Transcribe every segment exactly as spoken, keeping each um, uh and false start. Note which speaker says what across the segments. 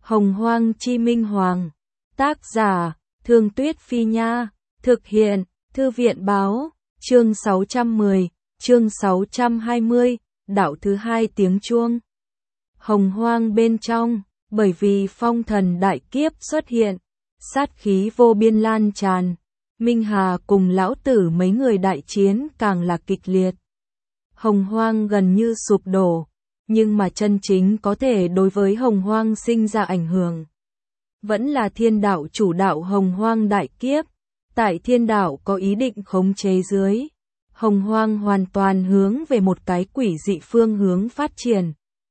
Speaker 1: Hồng Hoang Chi Minh Hoàng. Tác giả, Thương Tuyết Phi Nha. Thực hiện, Thư viện Báo. Chương sáu trăm mười, chương sáu trăm hai mươi, đạo thứ hai tiếng chuông. Hồng Hoang bên trong, bởi vì phong thần đại kiếp xuất hiện, sát khí vô biên lan tràn, Minh Hà cùng lão tử mấy người đại chiến càng là kịch liệt. Hồng Hoang gần như sụp đổ, nhưng mà chân chính có thể đối với Hồng Hoang sinh ra ảnh hưởng. Vẫn là thiên đạo chủ đạo Hồng Hoang đại kiếp, tại thiên đạo có ý định khống chế dưới. Hồng Hoang hoàn toàn hướng về một cái quỷ dị phương hướng phát triển.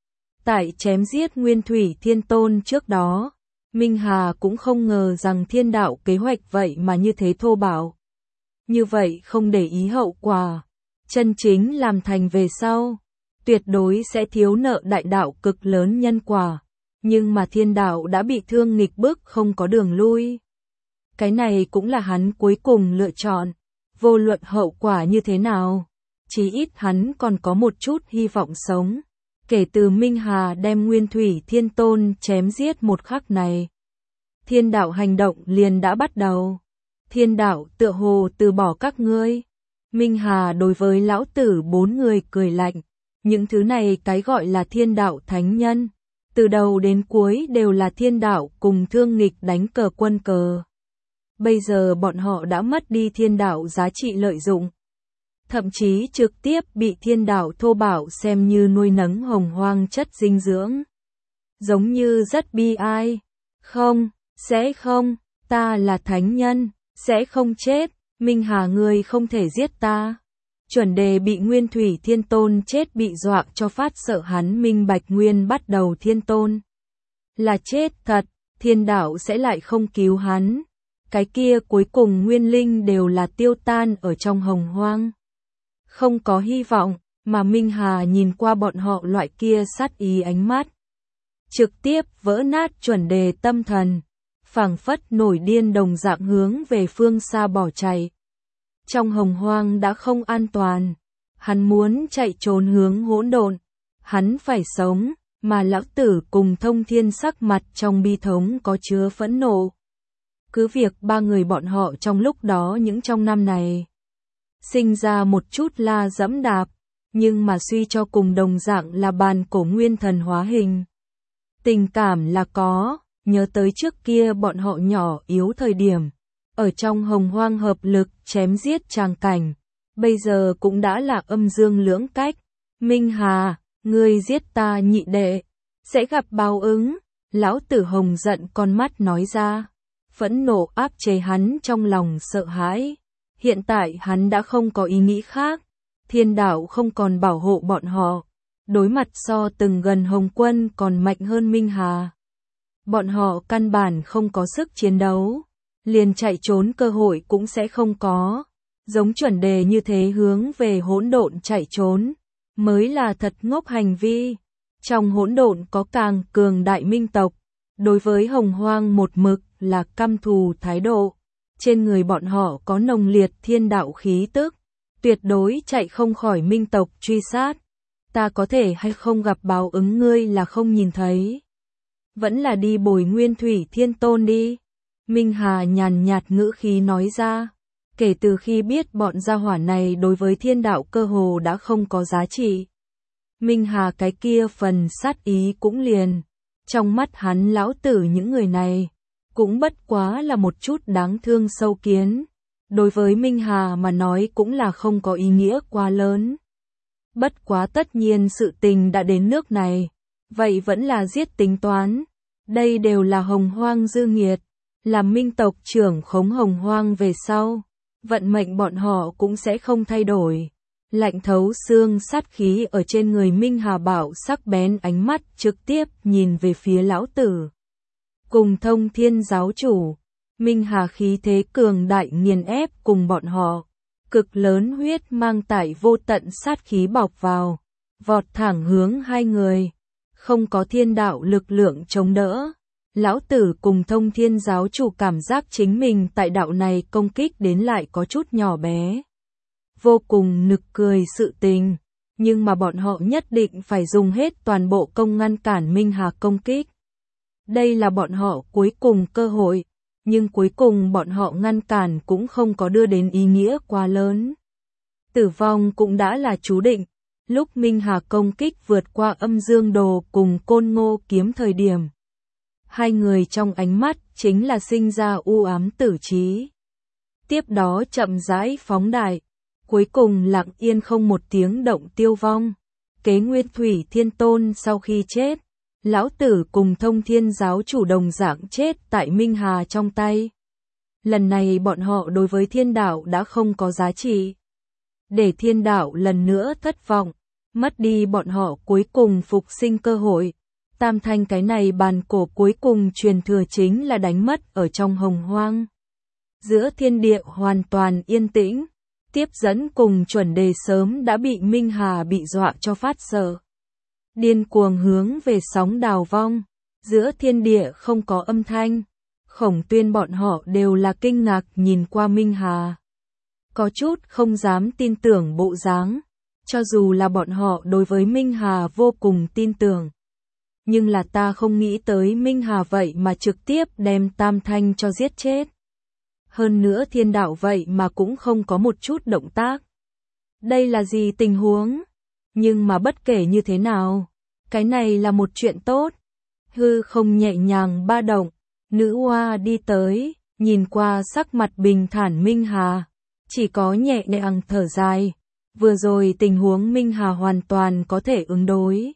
Speaker 1: Tại chém giết Nguyên Thủy Thiên Tôn trước đó, Minh Hà cũng không ngờ rằng thiên đạo kế hoạch vậy mà như thế thô bạo. Như vậy không để ý hậu quả, chân chính làm thành về sau, tuyệt đối sẽ thiếu nợ đại đạo cực lớn nhân quả. Nhưng mà thiên đạo đã bị thương nghịch bức không có đường lui. Cái này cũng là hắn cuối cùng lựa chọn, vô luận hậu quả như thế nào, chí ít hắn còn có một chút hy vọng sống. Kể từ Minh Hà đem Nguyên Thủy Thiên Tôn chém giết một khắc này, thiên đạo hành động liền đã bắt đầu. Thiên đạo tựa hồ từ bỏ các ngươi. Minh Hà đối với lão tử bốn người cười lạnh. Những thứ này cái gọi là thiên đạo thánh nhân, từ đầu đến cuối đều là thiên đạo cùng thương nghịch đánh cờ quân cờ. Bây giờ bọn họ đã mất đi thiên đạo giá trị lợi dụng, thậm chí trực tiếp bị thiên đạo thô bạo xem như nuôi nấng Hồng Hoang chất dinh dưỡng. Giống như rất bi ai. Không, sẽ không, ta là thánh nhân, sẽ không chết, Minh Hà ngươi không thể giết ta. Chuẩn đề bị Nguyên Thủy Thiên Tôn chết bị dọa cho phát sợ, hắn minh bạch Nguyên bắt đầu Thiên Tôn là chết thật, thiên đạo sẽ lại không cứu hắn. Cái kia cuối cùng Nguyên Linh đều là tiêu tan ở trong Hồng Hoang. Không có hy vọng, mà Minh Hà nhìn qua bọn họ loại kia sát ý ánh mắt, trực tiếp vỡ nát chuẩn đề tâm thần, phảng phất nổi điên đồng dạng hướng về phương xa bỏ chạy. Trong Hồng Hoang đã không an toàn, hắn muốn chạy trốn hướng hỗn độn, hắn phải sống, mà lão tử cùng Thông Thiên sắc mặt trong bi thống có chứa phẫn nộ. Cứ việc ba người bọn họ trong lúc đó những trong năm này sinh ra một chút la dẫm đạp, nhưng mà suy cho cùng đồng dạng là bàn cổ nguyên thần hóa hình. Tình cảm là có, nhớ tới trước kia bọn họ nhỏ yếu thời điểm, ở trong Hồng Hoang hợp lực chém giết tràng cảnh, bây giờ cũng đã là âm dương lưỡng cách. Minh Hà, ngươi giết ta nhị đệ, sẽ gặp báo ứng. Lão tử Hồng giận con mắt nói ra, phẫn nộ áp chế hắn trong lòng sợ hãi. Hiện tại hắn đã không có ý nghĩ khác, thiên đạo không còn bảo hộ bọn họ, đối mặt so từng gần Hồng Quân còn mạnh hơn Minh Hà. Bọn họ căn bản không có sức chiến đấu, liền chạy trốn cơ hội cũng sẽ không có. Giống chuẩn đề như thế hướng về hỗn độn chạy trốn, mới là thật ngốc hành vi. Trong hỗn độn có càng cường đại minh tộc, đối với Hồng Hoang một mực là căm thù thái độ. Trên người bọn họ có nồng liệt thiên đạo khí tức, tuyệt đối chạy không khỏi minh tộc truy sát. Ta có thể hay không gặp báo ứng ngươi là không nhìn thấy. Vẫn là đi bồi Nguyên Thủy Thiên Tôn đi. Minh Hà nhàn nhạt ngữ khí nói ra. Kể từ khi biết bọn gia hỏa này đối với thiên đạo cơ hồ đã không có giá trị, Minh Hà cái kia phần sát ý cũng liền. Trong mắt hắn lão tử những người này cũng bất quá là một chút đáng thương sâu kiến. Đối với Minh Hà mà nói cũng là không có ý nghĩa quá lớn. Bất quá tất nhiên sự tình đã đến nước này, vậy vẫn là giết tính toán. Đây đều là Hồng Hoang dư nghiệt, làm minh tộc trưởng khống Hồng Hoang về sau, vận mệnh bọn họ cũng sẽ không thay đổi. Lạnh thấu xương sát khí ở trên người Minh Hà bảo sắc bén ánh mắt trực tiếp nhìn về phía lão tử cùng Thông Thiên giáo chủ. Minh Hà khí thế cường đại nghiền ép cùng bọn họ, cực lớn huyết mang tải vô tận sát khí bọc vào, vọt thẳng hướng hai người. Không có thiên đạo lực lượng chống đỡ, lão tử cùng Thông Thiên giáo chủ cảm giác chính mình tại đạo này công kích đến lại có chút nhỏ bé. Vô cùng nực cười sự tình, nhưng mà bọn họ nhất định phải dùng hết toàn bộ công ngăn cản Minh Hà công kích. Đây là bọn họ cuối cùng cơ hội, nhưng cuối cùng bọn họ ngăn cản cũng không có đưa đến ý nghĩa quá lớn. Tử vong cũng đã là chú định, lúc Minh Hà công kích vượt qua âm dương đồ cùng Côn Ngô kiếm thời điểm. Hai người trong ánh mắt chính là sinh ra u ám tử trí. Tiếp đó chậm rãi phóng đại, cuối cùng lặng yên không một tiếng động tiêu vong. Kế Nguyên Thủy Thiên Tôn sau khi chết, lão tử cùng Thông Thiên giáo chủ đồng dạng chết tại Minh Hà trong tay. Lần này bọn họ đối với thiên đạo đã không có giá trị. Để thiên đạo lần nữa thất vọng, mất đi bọn họ cuối cùng phục sinh cơ hội. Tam thanh cái này bàn cổ cuối cùng truyền thừa chính là đánh mất ở trong hồng hoang. Giữa thiên địa hoàn toàn yên tĩnh, tiếp dẫn cùng chuẩn đề sớm đã bị Minh Hà bị dọa cho phát sợ. Điên cuồng hướng về sóng đào vong, giữa thiên địa không có âm thanh. Khổng Tuyên bọn họ đều là kinh ngạc nhìn qua Minh Hà. Có chút không dám tin tưởng bộ dáng, cho dù là bọn họ đối với Minh Hà vô cùng tin tưởng. Nhưng là ta không nghĩ tới Minh Hà vậy mà trực tiếp đem Tam Thanh cho giết chết. Hơn nữa thiên đạo vậy mà cũng không có một chút động tác. Đây là gì tình huống? Nhưng mà bất kể như thế nào, cái này là một chuyện tốt. Hư không nhẹ nhàng ba động, nữ oa đi tới, nhìn qua sắc mặt bình thản Minh Hà. Chỉ có nhẹ nhàng thở dài, vừa rồi tình huống Minh Hà hoàn toàn có thể ứng đối.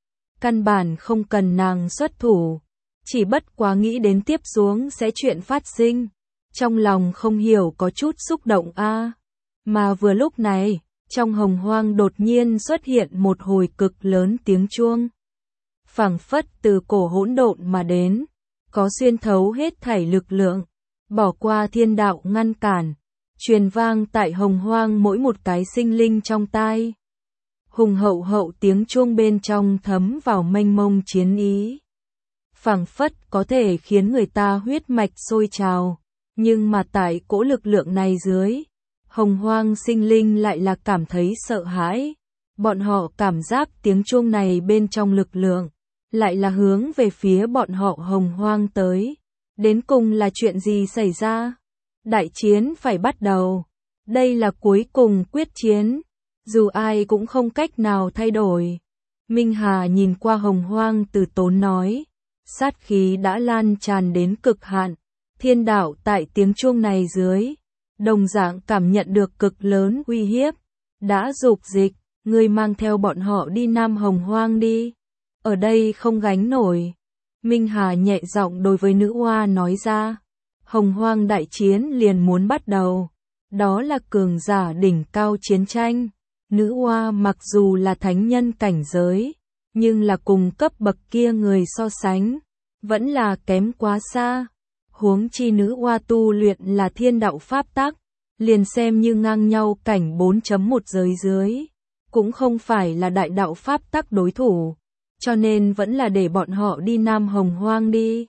Speaker 1: Căn bản không cần nàng xuất thủ, chỉ bất quá nghĩ đến tiếp xuống sẽ chuyện phát sinh. Trong lòng không hiểu có chút xúc động a à. Mà vừa lúc này, trong hồng hoang đột nhiên xuất hiện một hồi cực lớn tiếng chuông. Phảng phất từ cổ hỗn độn mà đến, có xuyên thấu hết thảy lực lượng, bỏ qua thiên đạo ngăn cản. Truyền vang tại hồng hoang mỗi một cái sinh linh trong tai. Hùng hậu hậu tiếng chuông bên trong thấm vào mênh mông chiến ý. Phảng phất có thể khiến người ta huyết mạch sôi trào. Nhưng mà tại cỗ lực lượng này dưới, hồng hoang sinh linh lại là cảm thấy sợ hãi. Bọn họ cảm giác tiếng chuông này bên trong lực lượng, lại là hướng về phía bọn họ hồng hoang tới. Đến cùng là chuyện gì xảy ra? Đại chiến phải bắt đầu. Đây là cuối cùng quyết chiến. Dù ai cũng không cách nào thay đổi. Minh Hà nhìn qua hồng hoang từ tốn nói. Sát khí đã lan tràn đến cực hạn. Thiên đạo tại tiếng chuông này dưới. Đồng dạng cảm nhận được cực lớn uy hiếp. Đã dục dịch, ngươi mang theo bọn họ đi Nam Hồng Hoang đi. Ở đây không gánh nổi. Minh Hà nhẹ giọng đối với nữ oa nói ra. Hồng hoang đại chiến liền muốn bắt đầu. Đó là cường giả đỉnh cao chiến tranh. Nữ oa mặc dù là thánh nhân cảnh giới, nhưng là cùng cấp bậc kia người so sánh, vẫn là kém quá xa. Huống chi nữ oa tu luyện là thiên đạo pháp tắc, liền xem như ngang nhau cảnh bốn chấm một giới dưới, cũng không phải là đại đạo pháp tắc đối thủ, cho nên vẫn là để bọn họ đi Nam Hồng Hoang đi.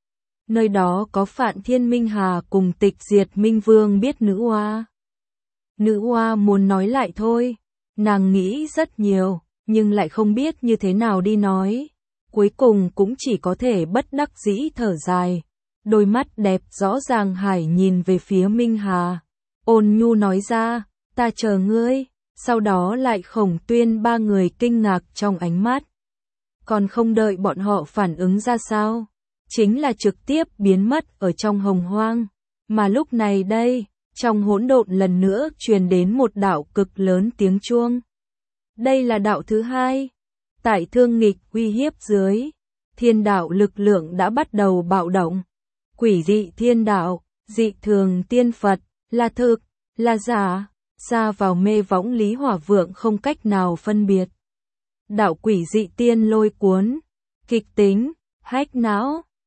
Speaker 1: Nơi đó có Phạn Thiên Minh Hà cùng Tịch Diệt Minh Vương biết nữ oa. Nữ oa muốn nói lại thôi, nàng nghĩ rất nhiều, nhưng lại không biết như thế nào đi nói. Cuối cùng cũng chỉ có thể bất đắc dĩ thở dài. Đôi mắt đẹp rõ ràng hải nhìn về phía Minh Hà. Ôn nhu nói ra, ta chờ ngươi. Sau đó lại Khổng Tuyên ba người kinh ngạc trong ánh mắt. Còn không đợi bọn họ phản ứng ra sao, chính là trực tiếp biến mất ở trong hồng hoang. Mà lúc này đây, trong hỗn độn lần nữa truyền đến một đạo cực lớn tiếng chuông. Đây là đạo thứ hai. Tại thương nghịch uy hiếp dưới, thiên đạo lực lượng đã bắt đầu bạo động. Quỷ dị thiên đạo, dị thường tiên Phật, là thực, là giả, xa vào mê võng Lý Hỏa Vượng không cách nào phân biệt. Đạo quỷ dị tiên lôi cuốn, kịch tính, hách não,